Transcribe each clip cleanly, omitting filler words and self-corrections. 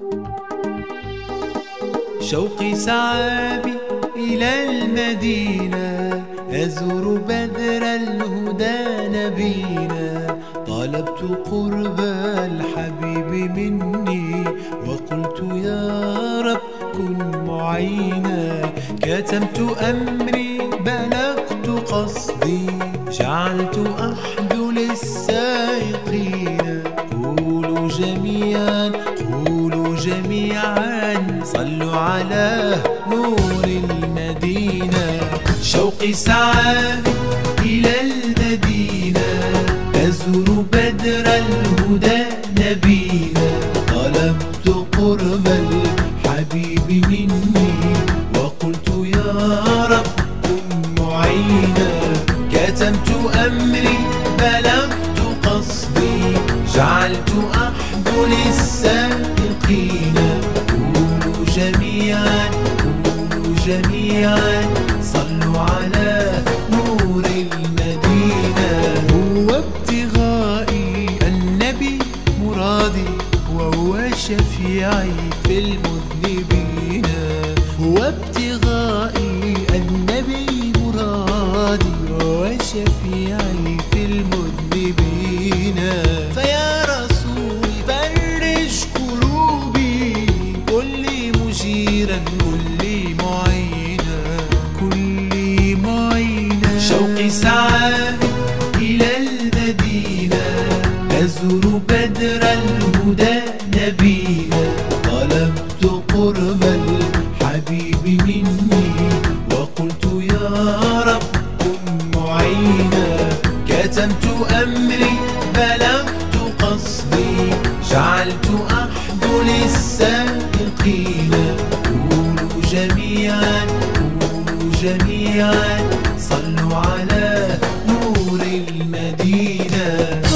شوقي سعابي إلى المدينة، أزور بدر الهدى نبينا. طلبت قرب الحبيب مني، وقلت يا رب كن معينا. كتمت أمري بلغت قصدي، جعلت أحدو للسائقين. قولوا جميعا قولوا جميعا، صلوا على نور المدينة. شوقي سعى إلى المدينة، أزور بدر الهدى نبينا. طلبت قرب الحبيب مني، وقلت يا رب كن معينا. كتمت أمري بلغت قصدي، جعلت أحدو للسائقين. قولوا جميعا قولوا جميعا، صلوا على نور المدينة. هو ابتغائي النبي مرادي، وهو شفيعي في المذنبين. هو ابتغائي النبي مرادي، وهو شفيعي في المذنبين. فيا رسول فرج قلوبي، كل مشيرا كل معينا كل معينا. شوقي سعى إلى المدينة، أزور بدر الهدى نبينا. طلبت قرب الحبيب مني، وقلت يا رب كن معينا. كتمت أمري بلغت قصدي، جعلت أحدو للسائقين. قولوا جميعا قولوا جميعا، صلوا على نور المدينة.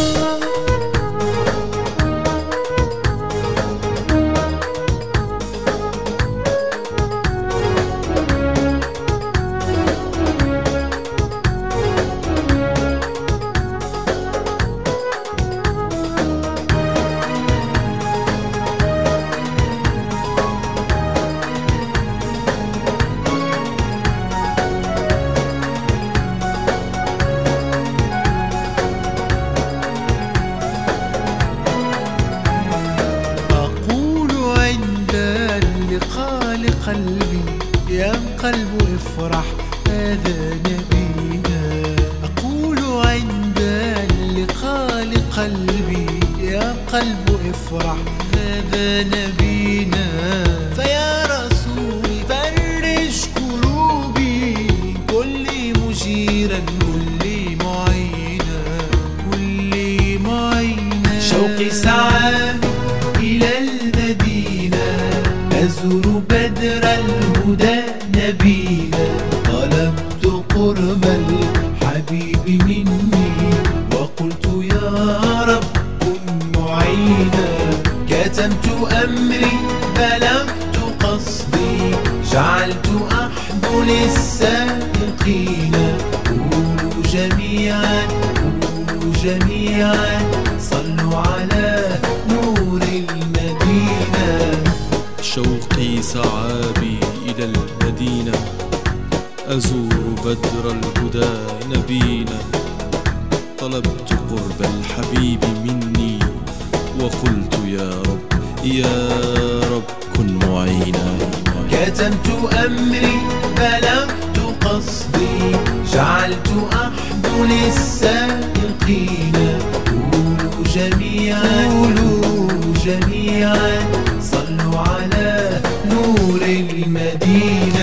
قلبي يا قلب افرح هذا نبينا. أقول عند اللقاء لقلبي يا قلب افرح هذا نبينا. فيا رسول فرج قلوبي، كل مشيرا كل معينا كل معينا. شوقي سعى إلى المدينة، أزور بدر الهدى نبينا. طلبت قرب الحبيب مني، وقلت يا رب كن معينا. كتمت أمري بلغت قصدي، جعلت أحدو للسائقين. قولوا جميعا قولوا جميعا، صلوا على نور المدينة. شوقي سعابي إلى المدينة، أزور بدر الهدى نبينا. طلبت قرب الحبيب مني، وقلت يا رب كن معينا. كتمت أمري بلغت قصدي، جعلت أحدو للسائقين. قولوا جميعا قولوا جميعا، صلوا على نور المدينة.